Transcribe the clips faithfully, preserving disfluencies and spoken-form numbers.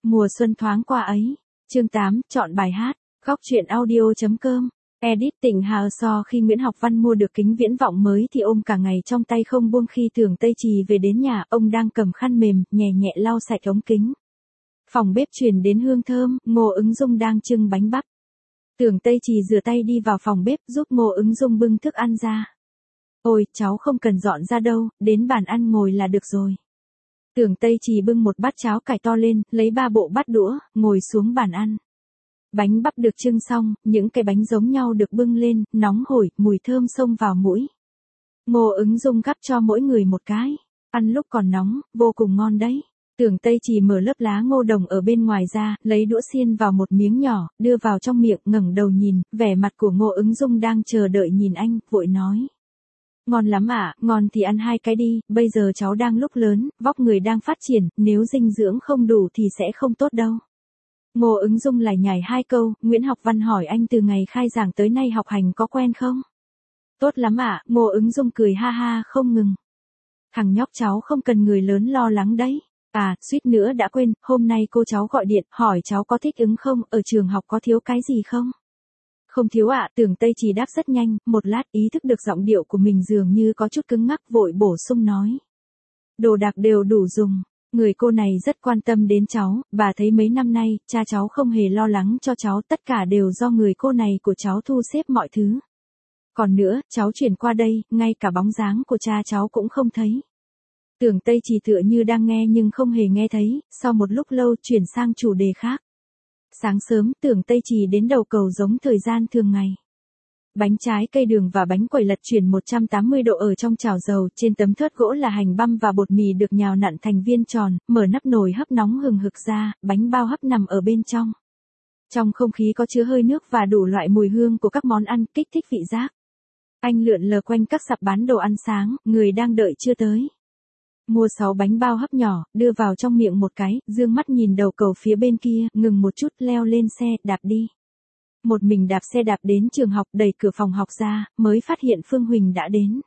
Mùa xuân thoáng qua ấy. Chương tám, chọn bài hát. Góc truyện audio.com. Edit Tỉnh Hà so khi Nguyễn Học Văn mua được kính viễn vọng mới thì ôm cả ngày trong tay không buông. Khi Tưởng Tây Trì về đến nhà, ông đang cầm khăn mềm, nhẹ nhẹ lau sạch ống kính. Phòng bếp truyền đến hương thơm, Ngô Ứng Dung đang trưng bánh bắp. Tưởng Tây Trì rửa tay đi vào phòng bếp giúp Ngô Ứng Dung bưng thức ăn ra. Ôi, cháu không cần dọn ra đâu, đến bàn ăn ngồi là được rồi. Tưởng Tây Trì bưng một bát cháo cải to lên, lấy ba bộ bát đũa, ngồi xuống bàn ăn. Bánh bắp được trưng xong, những cái bánh giống nhau được bưng lên, nóng hổi, mùi thơm xông vào mũi. Ngô Ứng Dung gắp cho mỗi người một cái. Ăn lúc còn nóng, vô cùng ngon đấy. Tưởng Tây Trì mở lớp lá ngô đồng ở bên ngoài ra, lấy đũa xiên vào một miếng nhỏ, đưa vào trong miệng, ngẩng đầu nhìn, vẻ mặt của Ngô Ứng Dung đang chờ đợi nhìn anh, vội nói. Ngon lắm ạ, à, ngon thì ăn hai cái đi, bây giờ cháu đang lúc lớn, vóc người đang phát triển, nếu dinh dưỡng không đủ thì sẽ không tốt đâu. Ngô Ứng Dung lại nhảy hai câu, Nguyễn Học Văn hỏi anh từ ngày khai giảng tới nay học hành có quen không? Tốt lắm ạ, à, Ngô Ứng Dung cười ha ha không ngừng. Thằng nhóc cháu không cần người lớn lo lắng đấy. À, suýt nữa đã quên, hôm nay cô cháu gọi điện, hỏi cháu có thích ứng không, ở trường học có thiếu cái gì không? Không thiếu ạ, à, Tưởng Tây Trì đáp rất nhanh, một lát ý thức được giọng điệu của mình dường như có chút cứng ngắc, vội bổ sung nói. Đồ đạc đều đủ dùng, người cô này rất quan tâm đến cháu, bà thấy mấy năm nay, cha cháu không hề lo lắng cho cháu, tất cả đều do người cô này của cháu thu xếp mọi thứ. Còn nữa, cháu chuyển qua đây, ngay cả bóng dáng của cha cháu cũng không thấy. Tưởng Tây Trì tựa như đang nghe nhưng không hề nghe thấy, sau một lúc lâu chuyển sang chủ đề khác. Sáng sớm, Tưởng Tây Trì đến đầu cầu giống thời gian thường ngày. Bánh trái cây đường và bánh quẩy lật chuyển một trăm tám mươi độ ở trong chảo dầu, trên tấm thớt gỗ là hành băm và bột mì được nhào nặn thành viên tròn, mở nắp nồi hấp nóng hừng hực ra, bánh bao hấp nằm ở bên trong. Trong không khí có chứa hơi nước và đủ loại mùi hương của các món ăn kích thích vị giác. Anh lượn lờ quanh các sạp bán đồ ăn sáng, người đang đợi chưa tới. Mua sáu bánh bao hấp nhỏ, đưa vào trong miệng một cái, dương mắt nhìn đầu cầu phía bên kia, ngừng một chút, leo lên xe, đạp đi. Một mình đạp xe đạp đến trường học, đẩy cửa phòng học ra, mới phát hiện Phương Huỳnh đã đến.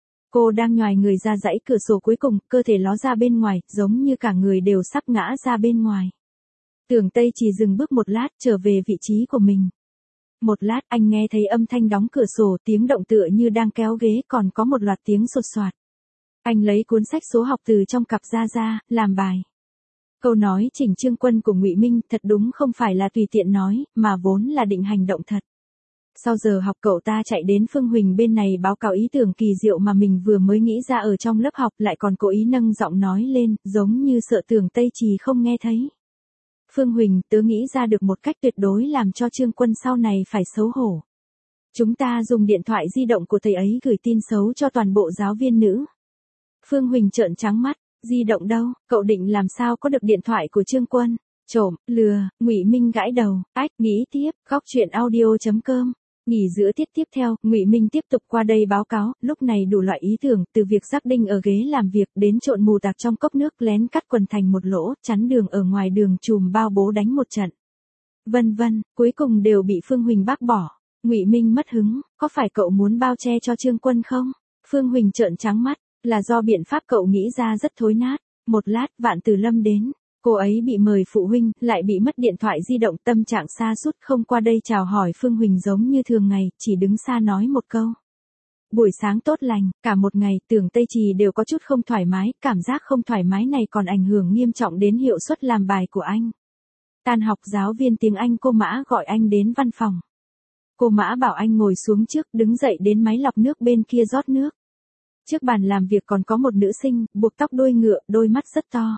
Cô đang nhoài người ra dãy cửa sổ cuối cùng, cơ thể ló ra bên ngoài, giống như cả người đều sắp ngã ra bên ngoài. Tưởng Tây Trì dừng bước một lát, trở về vị trí của mình. Một lát, anh nghe thấy âm thanh đóng cửa sổ, tiếng động tựa như đang kéo ghế, còn có một loạt tiếng sột soạt. Anh lấy cuốn sách số học từ trong cặp ra ra, làm bài. Câu nói chỉnh Trương Quân của Ngụy Minh thật đúng không phải là tùy tiện nói, mà vốn là định hành động thật. Sau giờ học cậu ta chạy đến Phương Huỳnh bên này báo cáo ý tưởng kỳ diệu mà mình vừa mới nghĩ ra ở trong lớp học, lại còn cố ý nâng giọng nói lên, giống như sợ Tưởng Tây Trì không nghe thấy. Phương Huỳnh, tớ nghĩ ra được một cách tuyệt đối làm cho Trương Quân sau này phải xấu hổ. Chúng ta dùng điện thoại di động của thầy ấy gửi tin xấu cho toàn bộ giáo viên nữ. Phương Huỳnh trợn trắng mắt, di động đâu, cậu định làm sao có được điện thoại của Trương Quân? Trộm, lừa, Ngụy Minh gãi đầu, ách, nghĩ tiếp, góc truyện audio.com. Nghỉ giữa tiết tiếp theo, Ngụy Minh tiếp tục qua đây báo cáo, lúc này đủ loại ý tưởng, từ việc rắc đinh ở ghế làm việc đến trộn mù tạc trong cốc nước, lén cắt quần thành một lỗ, chắn đường ở ngoài đường, chùm bao bố đánh một trận. Vân vân, cuối cùng đều bị Phương Huỳnh bác bỏ. Ngụy Minh mất hứng, có phải cậu muốn bao che cho Trương Quân không? Phương Huỳnh trợn trắng mắt. Là do biện pháp cậu nghĩ ra rất thối nát. Một lát, Vạn Tử Lâm đến. Cô ấy bị mời phụ huynh, lại bị mất điện thoại di động, tâm trạng sa sút không qua đây chào hỏi Phương Huỳnh giống như thường ngày, chỉ đứng xa nói một câu. Buổi sáng tốt lành, cả một ngày, Tưởng Tây Trì đều có chút không thoải mái, cảm giác không thoải mái này còn ảnh hưởng nghiêm trọng đến hiệu suất làm bài của anh. Tan học giáo viên tiếng Anh cô Mã gọi anh đến văn phòng. Cô Mã bảo anh ngồi xuống trước, đứng dậy đến máy lọc nước bên kia rót nước. Trước bàn làm việc còn có một nữ sinh, buộc tóc đuôi ngựa, đôi mắt rất to.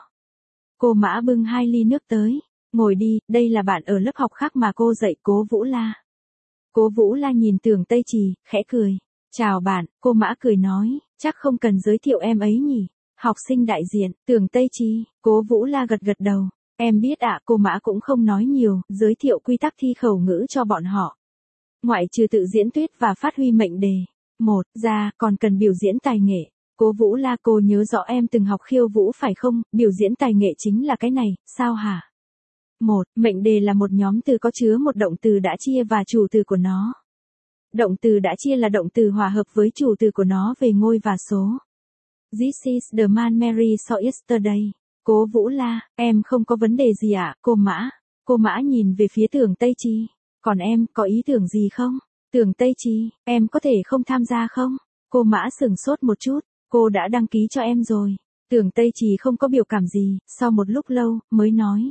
Cô Mã bưng hai ly nước tới. Ngồi đi, đây là bạn ở lớp học khác mà cô dạy, Cố Vũ La. Cố Vũ La nhìn Tưởng Tây Trì, khẽ cười. Chào bạn, cô Mã cười nói, chắc không cần giới thiệu em ấy nhỉ. Học sinh đại diện, Tưởng Tây Trì, Cố Vũ La gật gật đầu. Em biết ạ, à, cô Mã cũng không nói nhiều, giới thiệu quy tắc thi khẩu ngữ cho bọn họ. Ngoại trừ tự diễn thuyết và phát huy mệnh đề. Một, ra, còn cần biểu diễn tài nghệ. Cố Vũ La, cô nhớ rõ em từng học khiêu vũ phải không, biểu diễn tài nghệ chính là cái này, sao hả? Một, mệnh đề là một nhóm từ có chứa một động từ đã chia và chủ từ của nó. Động từ đã chia là động từ hòa hợp với chủ từ của nó về ngôi và số. This is the man Mary saw yesterday. Cố Vũ la, em không có vấn đề gì ạ, cô Mã. Cô Mã nhìn về phía Tưởng Tây Chi. Còn em, có ý tưởng gì không? Tưởng Tây Chi, em có thể không tham gia không? Cô Mã sửng sốt một chút, cô đã đăng ký cho em rồi. Tưởng Tây Chi không có biểu cảm gì, sau một lúc lâu, mới nói.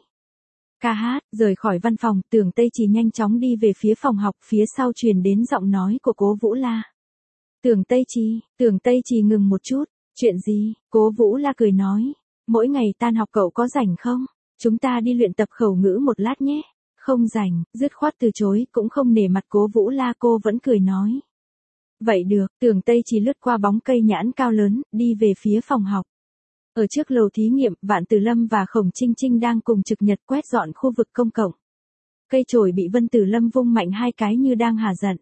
Ca hát, rời khỏi văn phòng, Tưởng Tây Chi nhanh chóng đi về phía phòng học, phía sau truyền đến giọng nói của Cố Vũ la. Tưởng Tây Chi, Tưởng Tây Chi ngừng một chút, chuyện gì? Cố Vũ la cười nói. Mỗi ngày tan học cậu có rảnh không? Chúng ta đi luyện tập khẩu ngữ một lát nhé. Không rảnh, dứt khoát từ chối, cũng không nể mặt Cố Vũ la, cô vẫn cười nói. Vậy được, Tưởng Tây Chi lướt qua bóng cây nhãn cao lớn, đi về phía phòng học. Ở trước lầu thí nghiệm, Vạn Tử Lâm và Khổng Trinh Trinh đang cùng Trực Nhật quét dọn khu vực công cộng. Cây chổi bị Vân Tử Lâm vung mạnh hai cái như đang hả giận.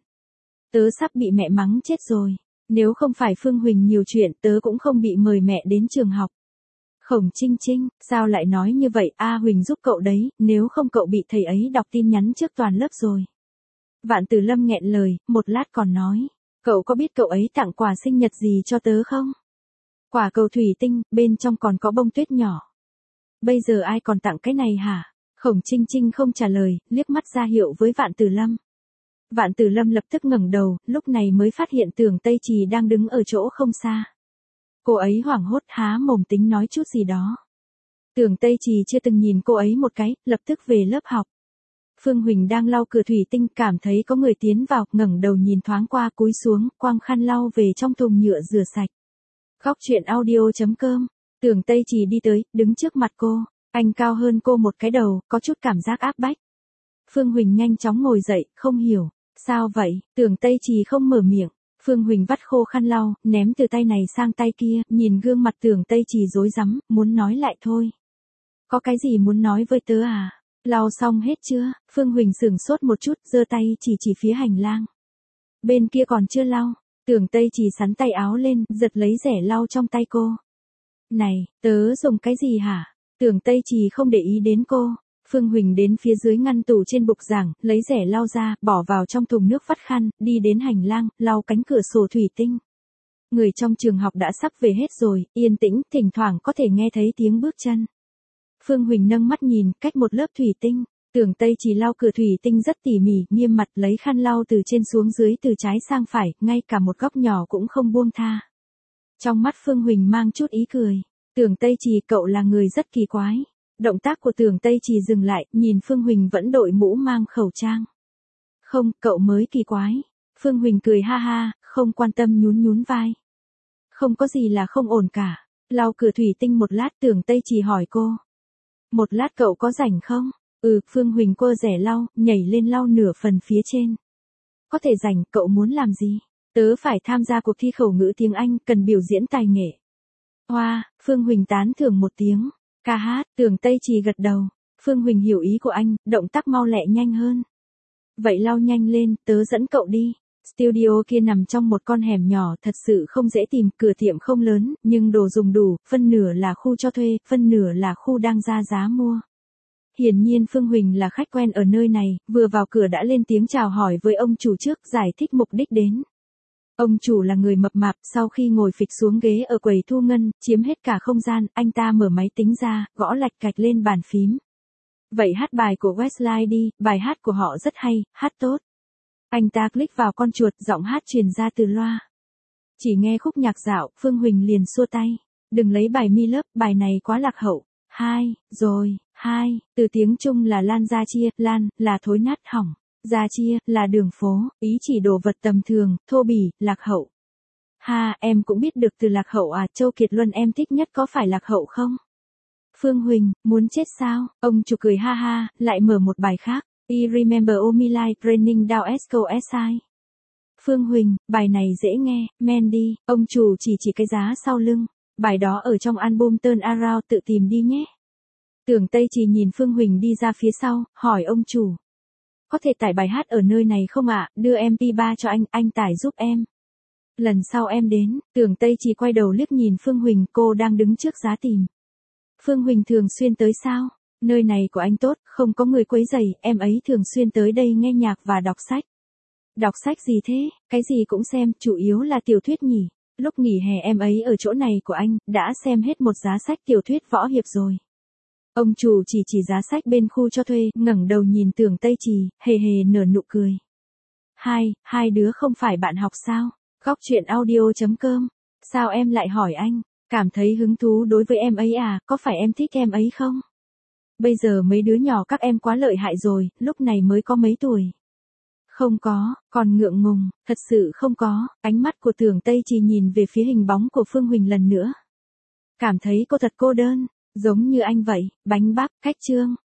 Tớ sắp bị mẹ mắng chết rồi. Nếu không phải Phương Huỳnh nhiều chuyện, tớ cũng không bị mời mẹ đến trường học. Khổng Trinh Trinh, sao lại nói như vậy? A Huỳnh giúp cậu đấy, nếu không cậu bị thầy ấy đọc tin nhắn trước toàn lớp rồi. Vạn Tử Lâm nghẹn lời, một lát còn nói. Cậu có biết cậu ấy tặng quà sinh nhật gì cho tớ không? Quả cầu thủy tinh, bên trong còn có bông tuyết nhỏ. Bây giờ ai còn tặng cái này hả? Khổng Trinh Trinh không trả lời, liếc mắt ra hiệu với Vạn Tử Lâm. Vạn Tử Lâm lập tức ngẩng đầu, lúc này mới phát hiện Tưởng Tây Chi đang đứng ở chỗ không xa. Cô ấy hoảng hốt há mồm tính nói chút gì đó. Tưởng Tây Chi chưa từng nhìn cô ấy một cái, lập tức về lớp học. Phương Huỳnh đang lau cửa thủy tinh, cảm thấy có người tiến vào, ngẩng đầu nhìn thoáng qua, cúi xuống, quăng khăn lau về trong thùng nhựa rửa sạch. Góc truyện audio chấm com. Tưởng Tây Chi đi tới, đứng trước mặt cô. Anh cao hơn cô một cái đầu, có chút cảm giác áp bách. Phương Huỳnh nhanh chóng ngồi dậy, không hiểu. Sao vậy? Tưởng Tây Chi không mở miệng. Phương Huỳnh vắt khô khăn lau, ném từ tay này sang tay kia, nhìn gương mặt Tưởng Tây Chi rối rắm, muốn nói lại thôi. Có cái gì muốn nói với tớ à? Lau xong hết chưa? Phương Huỳnh sửng sốt một chút, giơ tay chỉ chỉ phía hành lang. Bên kia còn chưa lau. Tưởng Tây Chi sắn tay áo lên, giật lấy rẻ lau trong tay cô. Này, tớ dùng cái gì hả? Tưởng Tây Chi không để ý đến cô. Phương Huỳnh đến phía dưới ngăn tủ trên bục giảng, lấy rẻ lau ra, bỏ vào trong thùng nước vắt khăn, đi đến hành lang, lau cánh cửa sổ thủy tinh. Người trong trường học đã sắp về hết rồi, yên tĩnh, thỉnh thoảng có thể nghe thấy tiếng bước chân. Phương Huỳnh nâng mắt nhìn, cách một lớp thủy tinh, Tưởng Tây Chi lau cửa thủy tinh rất tỉ mỉ, nghiêm mặt lấy khăn lau từ trên xuống dưới, từ trái sang phải, ngay cả một góc nhỏ cũng không buông tha. Trong mắt Phương Huỳnh mang chút ý cười. Tưởng Tây Chi, cậu là người rất kỳ quái. Động tác của Tưởng Tây Chi dừng lại, nhìn Phương Huỳnh vẫn đội mũ mang khẩu trang. Không, cậu mới kỳ quái. Phương Huỳnh cười ha ha, không quan tâm nhún nhún vai. Không có gì là không ổn cả. Lau cửa thủy tinh một lát, Tưởng Tây Chi hỏi cô. Một lát cậu có rảnh không? Ừ, Phương Huỳnh quơ rẻ lau, nhảy lên lau nửa phần phía trên. Có thể rảnh, cậu muốn làm gì? Tớ phải tham gia cuộc thi khẩu ngữ tiếng Anh, cần biểu diễn tài nghệ. Hoa, wow, Phương Huỳnh tán thưởng một tiếng. Ca hát, Tưởng Tây Chi gật đầu. Phương Huỳnh hiểu ý của anh, động tác mau lẹ nhanh hơn. Vậy lau nhanh lên, tớ dẫn cậu đi. Studio kia nằm trong một con hẻm nhỏ, thật sự không dễ tìm, cửa tiệm không lớn, nhưng đồ dùng đủ, phân nửa là khu cho thuê, phân nửa là khu đang ra giá mua. Hiển nhiên Phương Huỳnh là khách quen ở nơi này, vừa vào cửa đã lên tiếng chào hỏi với ông chủ trước, giải thích mục đích đến. Ông chủ là người mập mạp, sau khi ngồi phịch xuống ghế ở quầy thu ngân, chiếm hết cả không gian, anh ta mở máy tính ra, gõ lạch cạch lên bàn phím. Vậy hát bài của Westlife đi, bài hát của họ rất hay, hát tốt. Anh ta click vào con chuột, giọng hát truyền ra từ loa. Chỉ nghe khúc nhạc dạo, Phương Huỳnh liền xua tay. Đừng lấy bài mi lớp, bài này quá lạc hậu. Hai, rồi, hai, từ tiếng Trung là lan ra chia, lan, là thối nát hỏng. Ra chia, là đường phố, ý chỉ đồ vật tầm thường, thô bỉ, lạc hậu. Ha, em cũng biết được từ lạc hậu à, Châu Kiệt Luân em thích nhất có phải lạc hậu không? Phương Huỳnh, muốn chết sao? Ông chủ cười ha ha, lại mở một bài khác. I remember all my life training down Esco ét i. Phương Huỳnh, bài này dễ nghe, Mandy, ông chủ chỉ chỉ cái giá sau lưng. Bài đó ở trong album Turn Around, tự tìm đi nhé. Tưởng Tây Chi nhìn Phương Huỳnh đi ra phía sau, hỏi ông chủ. Có thể tải bài hát ở nơi này không ạ? À? Đưa em pê ba cho anh, anh tải giúp em. Lần sau em đến, Tưởng Tây Chi quay đầu liếc nhìn Phương Huỳnh, cô đang đứng trước giá tìm. Phương Huỳnh thường xuyên tới sao? Nơi này của anh tốt, không có người quấy rầy, em ấy thường xuyên tới đây nghe nhạc và đọc sách. Đọc sách gì thế? Cái gì cũng xem, chủ yếu là tiểu thuyết nhỉ? Lúc nghỉ hè em ấy ở chỗ này của anh, đã xem hết một giá sách tiểu thuyết võ hiệp rồi. Ông chủ chỉ chỉ giá sách bên khu cho thuê, ngẩng đầu nhìn Tưởng Tây Trì, hề hề nở nụ cười. Hai, hai đứa không phải bạn học sao? Góc chuyện audio chấm com. Sao em lại hỏi anh? Cảm thấy hứng thú đối với em ấy à, có phải em thích em ấy không? Bây giờ mấy đứa nhỏ các em quá lợi hại rồi, lúc này mới có mấy tuổi. Không có, còn ngượng ngùng, thật sự không có. Ánh mắt của Tưởng Tây Trì nhìn về phía hình bóng của Phương Huỳnh lần nữa. Cảm thấy cô thật cô đơn, giống như anh vậy, bánh bắp, cách trương.